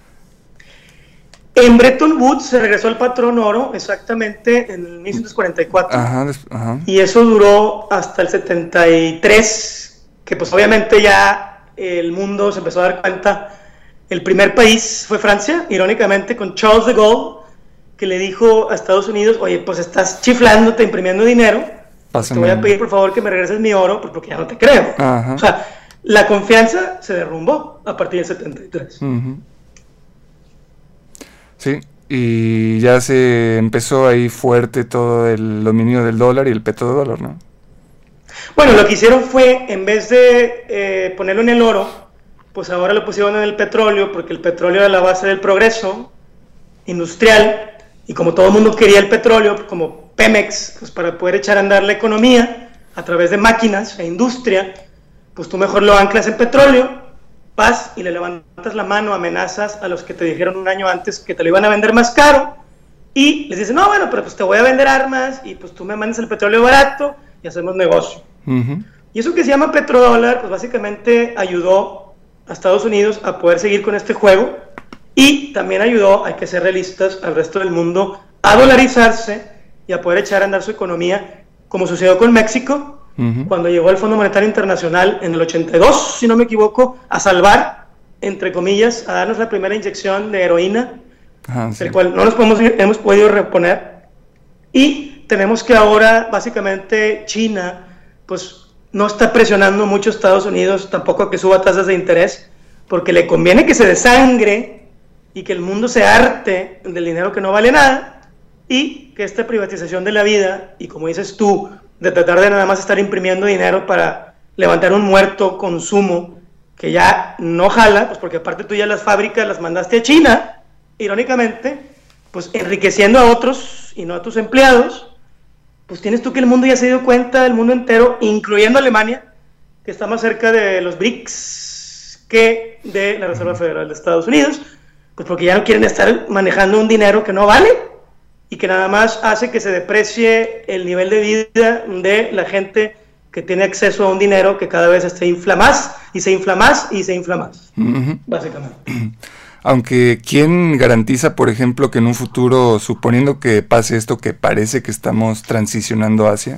En Bretton Woods se regresó al patrón oro exactamente en mil novecientos cuarenta y cuatro.
Ajá, ajá.
Y eso duró hasta el setenta y tres, que pues obviamente ya el mundo se empezó a dar cuenta. El primer país fue Francia, irónicamente, con Charles de Gaulle, que le dijo a Estados Unidos, oye, pues estás chiflándote, imprimiendo dinero, Pásame. Te voy a pedir por favor que me regreses mi oro, pues porque ya no te creo. Ajá. O sea, la confianza se derrumbó a partir del setenta y tres.
Uh-huh. Sí, y ya se empezó ahí fuerte todo el dominio del dólar y el petrodólar, ¿no?
Bueno, lo que hicieron fue, en vez de eh, ponerlo en el oro, pues ahora lo pusieron en el petróleo, porque el petróleo era la base del progreso industrial, y como todo el mundo quería el petróleo, como Pemex, pues para poder echar a andar la economía a través de máquinas e industria, pues tú mejor lo anclas en petróleo, vas y le levantas la mano, amenazas a los que te dijeron un año antes que te lo iban a vender más caro, y les dicen, no, bueno, pero pues te voy a vender armas y pues tú me mandas el petróleo barato y hacemos negocio. Uh-huh. Y eso que se llama petrodólar, pues básicamente ayudó a Estados Unidos a poder seguir con este juego y también ayudó, hay que ser realistas, al resto del mundo a dolarizarse y a poder echar a andar su economía, como sucedió con México, uh-huh. cuando llegó el Fondo Monetario Internacional en el ochenta y dos, si no me equivoco, a salvar, entre comillas, a darnos la primera inyección de heroína, uh-huh, sí. el cual no nos podemos, hemos podido reponer, y tenemos que ahora, básicamente, China, pues, no está presionando mucho a Estados Unidos, tampoco a que suba tasas de interés, porque le conviene que se desangre y que el mundo se harte del dinero que no vale nada, y que esta privatización de la vida, y como dices tú, de tratar de nada más estar imprimiendo dinero para levantar un muerto consumo, que ya no jala, pues porque aparte tú ya las fábricas las mandaste a China, irónicamente, pues enriqueciendo a otros y no a tus empleados, pues tienes tú que el mundo ya se dio cuenta, el mundo entero, incluyendo Alemania, que está más cerca de los B R I C S que de la Reserva Federal de Estados Unidos, pues porque ya no quieren estar manejando un dinero que no vale, y que nada más hace que se deprecie el nivel de vida de la gente que tiene acceso a un dinero que cada vez se infla más, y se infla más, y se infla más, uh-huh. básicamente.
Aunque, ¿quién garantiza, por ejemplo, que en un futuro, suponiendo que pase esto que parece que estamos transicionando hacia,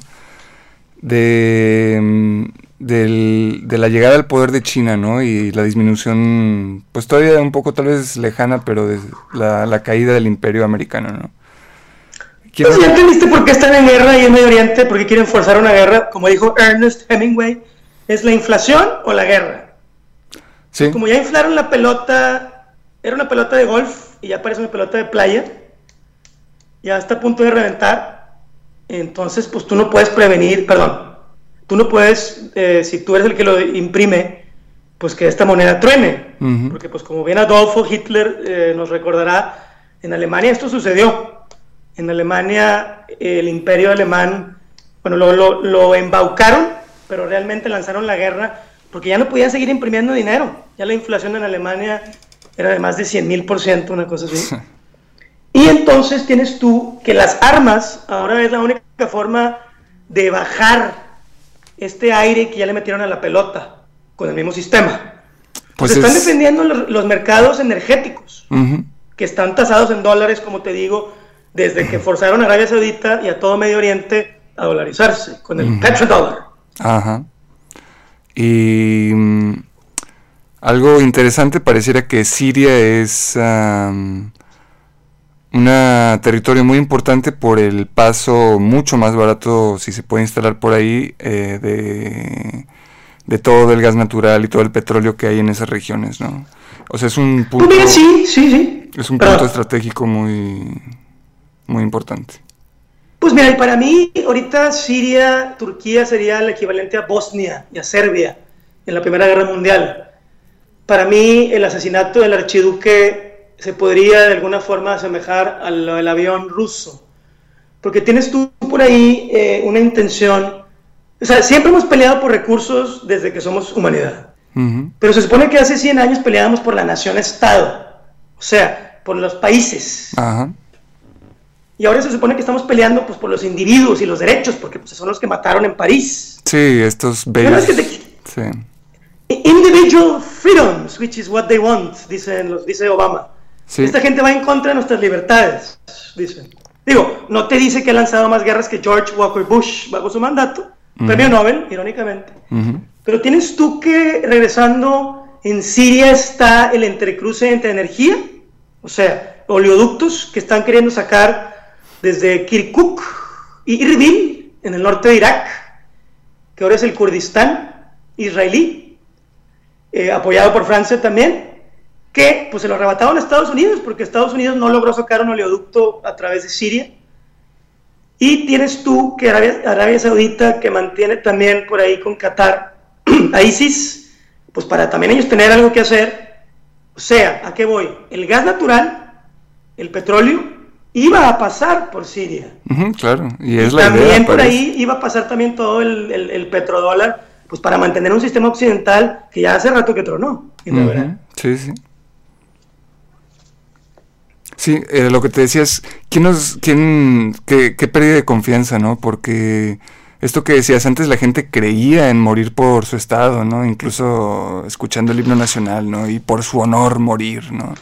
de, de, de la llegada al poder de China, ¿no? Y la disminución, pues todavía un poco tal vez lejana, pero de la, la caída del imperio americano, ¿no?
Pues ya entendiste por qué están en guerra ahí en Medio Oriente, por qué quieren forzar una guerra, como dijo Ernest Hemingway, ¿es la inflación o la guerra? Sí. Como ya inflaron la pelota, era una pelota de golf y ya parece una pelota de playa, ya está a punto de reventar, entonces pues tú no puedes prevenir, perdón, tú no puedes, eh, si tú eres el que lo imprime, pues que esta moneda truene, uh-huh. porque pues como bien Adolfo Hitler eh, nos recordará, en Alemania esto sucedió. En Alemania, el imperio alemán, bueno, lo, lo, lo embaucaron, pero realmente lanzaron la guerra porque ya no podían seguir imprimiendo dinero. Ya la inflación en Alemania era de más de cien mil por ciento, una cosa así. Y entonces tienes tú que las armas ahora es la única forma de bajar este aire que ya le metieron a la pelota con el mismo sistema. Pues, pues están es... defendiendo los, los mercados energéticos, uh-huh. que están tasados en dólares, como te digo, desde que forzaron a Arabia Saudita y a todo Medio Oriente a dolarizarse con el uh-huh. petrodólar. Ajá.
Y um, algo interesante pareciera que Siria es um, un territorio muy importante por el paso mucho más barato, si se puede instalar por ahí, eh, de, de todo el gas natural y todo el petróleo que hay en esas regiones, ¿no? O sea, es un punto...
Pues mira, sí, sí, sí.
Es un punto Pero, estratégico muy... muy importante.
Pues mira, y para mí ahorita Siria, Turquía sería el equivalente a Bosnia y a Serbia en la Primera Guerra Mundial. Para mí el asesinato del archiduque se podría de alguna forma asemejar al, al avión ruso, porque tienes tú por ahí eh, una intención, o sea, siempre hemos peleado por recursos desde que somos humanidad, uh-huh. pero se supone que hace cien años peleábamos por la nación-estado, o sea, por los países. Ajá. Uh-huh. Y ahora se supone que estamos peleando pues por los individuos y los derechos, porque pues, son los que mataron en París.
Sí, estos bellos... Es que te... sí.
Individual freedoms, which is what they want, dicen los, dice Obama. Sí. Esta gente va en contra de nuestras libertades, dicen. Digo, no te dice que ha lanzado más guerras que George Walker Bush bajo su mandato, uh-huh. premio Nobel, irónicamente. Uh-huh. Pero tienes tú que, regresando, en Siria está el entrecruce entre energía, o sea, oleoductos que están queriendo sacar desde Kirkuk y Irbil, en el norte de Irak, que ahora es el Kurdistán israelí, eh, apoyado por Francia también, que pues se lo arrebataron a Estados Unidos, porque Estados Unidos no logró sacar un oleoducto a través de Siria. Y tienes tú que Arabia, Arabia Saudita, que mantiene también por ahí con Qatar a ISIS, pues para también ellos tener algo que hacer. O sea, ¿a qué voy? El gas natural, el petróleo, iba a pasar por Siria.
Uh-huh, claro, y es
y
la
también
idea.
También por parece. ahí iba a pasar también todo el, el, el petrodólar, pues para mantener un sistema occidental que ya hace rato que tronó.
Uh-huh, sí, sí. Sí, eh, lo que te decía es, ¿quién nos, quién, qué, qué pérdida de confianza, ¿no? Porque esto que decías antes, la gente creía en morir por su estado, ¿no? Incluso escuchando el himno nacional, ¿no? Y por su honor morir, ¿no?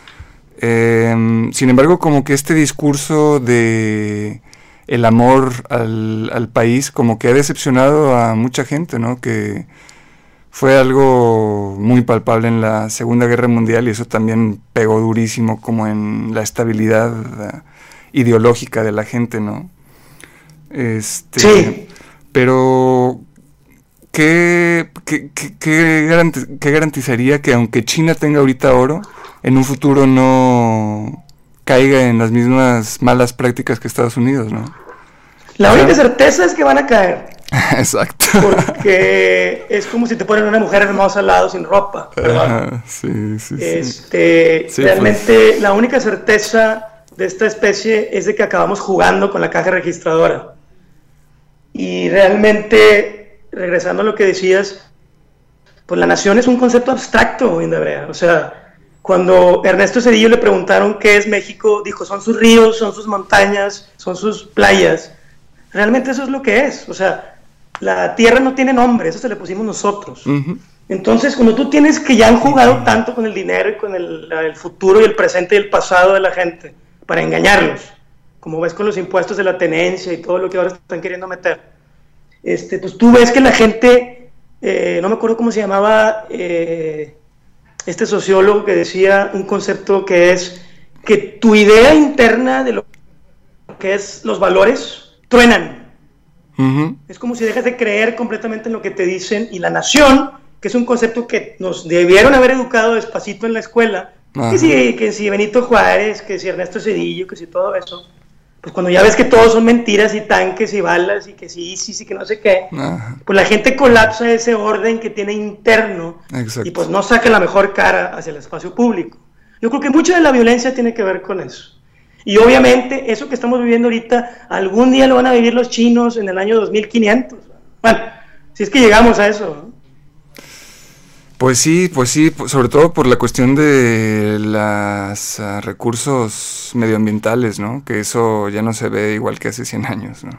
Eh, sin embargo, como que este discurso de el amor al, al país, como que ha decepcionado a mucha gente, ¿no? Que fue algo muy palpable en la Segunda Guerra Mundial y eso también pegó durísimo como en la estabilidad uh, ideológica de la gente, ¿no? Este, sí. Pero, ¿qué, qué, qué, qué, garanti- qué garantizaría que aunque China tenga ahorita oro, en un futuro no caiga en las mismas malas prácticas que Estados Unidos, ¿no?
La única certeza es que van a caer.
Exacto.
Porque es como si te ponen una mujer hermosa al lado sin ropa, ¿verdad?
Uh, sí, sí,
este,
sí.
Realmente pues. La única certeza de esta especie es de que acabamos jugando con la caja registradora. Y realmente, regresando a lo que decías, pues la nación es un concepto abstracto, Indabrea. O sea, cuando Ernesto Zedillo le preguntaron qué es México, dijo, son sus ríos, son sus montañas, son sus playas. Realmente eso es lo que es. O sea, la tierra no tiene nombre, eso se le pusimos nosotros. Uh-huh. Entonces, cuando tú tienes que ya han jugado tanto con el dinero y con el, el futuro y el presente y el pasado de la gente para engañarlos, como ves con los impuestos de la tenencia y todo lo que ahora están queriendo meter, este, pues tú ves que la gente, eh, no me acuerdo cómo se llamaba eh, este sociólogo que decía un concepto que es que tu idea interna de lo que es los valores truenan. Uh-huh. Es como si dejas de creer completamente en lo que te dicen, y la nación, que es un concepto que nos debieron haber educado despacito en la escuela, uh-huh. que, si, que si Benito Juárez, que si Ernesto Zedillo, que si todo eso, pues cuando ya ves que todos son mentiras y tanques y balas y que sí, sí, sí, que no sé qué, uh-huh. pues la gente colapsa ese orden que tiene interno. Exacto. Y pues no saca la mejor cara hacia el espacio público. Yo creo que mucha de la violencia tiene que ver con eso. Y obviamente eso que estamos viviendo ahorita, algún día lo van a vivir los chinos en el año dos mil quinientos. Bueno, si es que llegamos a eso, ¿no?
Pues sí, pues sí, sobre todo por la cuestión de los uh, recursos medioambientales, ¿no? Que eso ya no se ve igual que hace cien años, ¿no?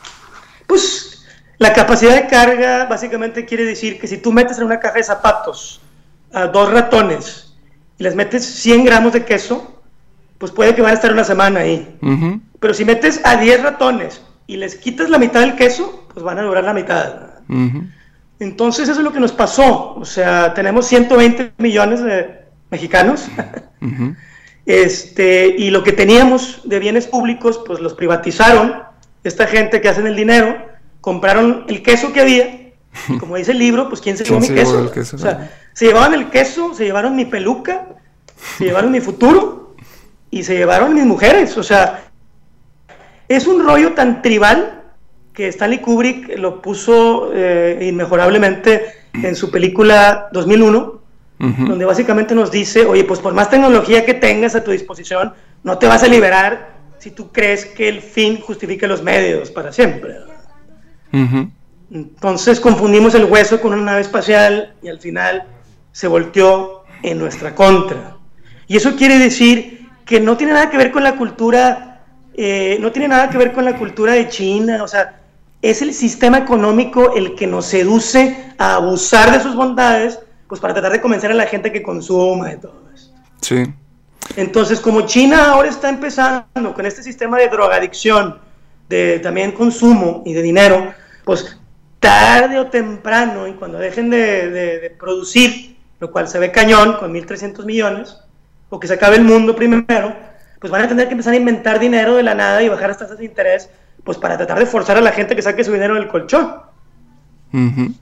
Pues la capacidad de carga básicamente quiere decir que si tú metes en una caja de zapatos a dos ratones y les metes cien gramos de queso, pues puede que van a estar una semana ahí. Uh-huh. Pero si metes a diez ratones y les quitas la mitad del queso, pues van a durar la mitad. Uh-huh. Entonces eso es lo que nos pasó. O sea, tenemos ciento veinte millones de mexicanos. Uh-huh. este, y lo que teníamos de bienes públicos, pues los privatizaron. Esta gente que hacen el dinero, compraron el queso que había. Y como dice el libro, pues ¿quién se llevó mi queso? El queso? O sea, se llevaban el queso, se llevaron mi peluca, se llevaron mi futuro. Y se llevaron mis mujeres. O sea, es un rollo tan tribal que Stanley Kubrick lo puso eh, inmejorablemente en su película dos mil uno, uh-huh. donde básicamente nos dice, oye, pues por más tecnología que tengas a tu disposición, no te vas a liberar si tú crees que el fin justifica los medios para siempre. Uh-huh. Entonces confundimos el hueso con una nave espacial y al final se volteó en nuestra contra. Y eso quiere decir que no tiene nada que ver con la cultura, eh, no tiene nada que ver con la cultura de China. O sea, es el sistema económico el que nos seduce a abusar de sus bondades, pues para tratar de convencer a la gente que consuma y todo eso.
Sí.
Entonces, como China ahora está empezando con este sistema de drogadicción, de también consumo y de dinero, pues tarde o temprano, y cuando dejen de, de, de producir, lo cual se ve cañón con mil trescientos millones, o que se acabe el mundo primero, pues van a tener que empezar a inventar dinero de la nada y bajar las tasas de interés, pues para tratar de forzar a la gente que saque su dinero del colchón.
Uh-huh.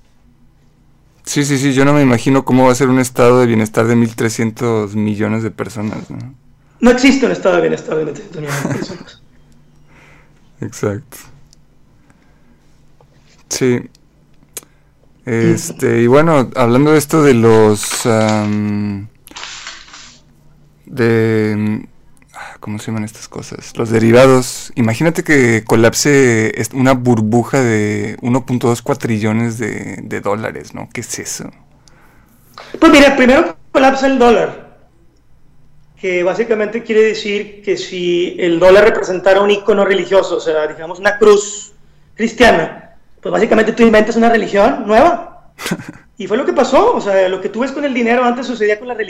Sí, sí, sí, yo no me imagino cómo va a ser un estado de bienestar de mil trescientos millones de personas, ¿no?
No existe un estado de bienestar de mil trescientos millones de personas.
Exacto. Sí. Este, y bueno, hablando de esto de los... Um, de... ¿Cómo se llaman estas cosas? Los derivados. Imagínate que colapse una burbuja de uno punto dos cuatrillones de, de dólares, ¿no? ¿Qué es eso?
Pues mira, primero colapsa el dólar. que básicamente quiere decir que si el dólar representara un icono religioso, o sea, digamos una cruz cristiana, pues básicamente tú inventas una religión nueva. Y fue lo que pasó, o sea, lo que tú ves con el dinero antes sucedía con la religión.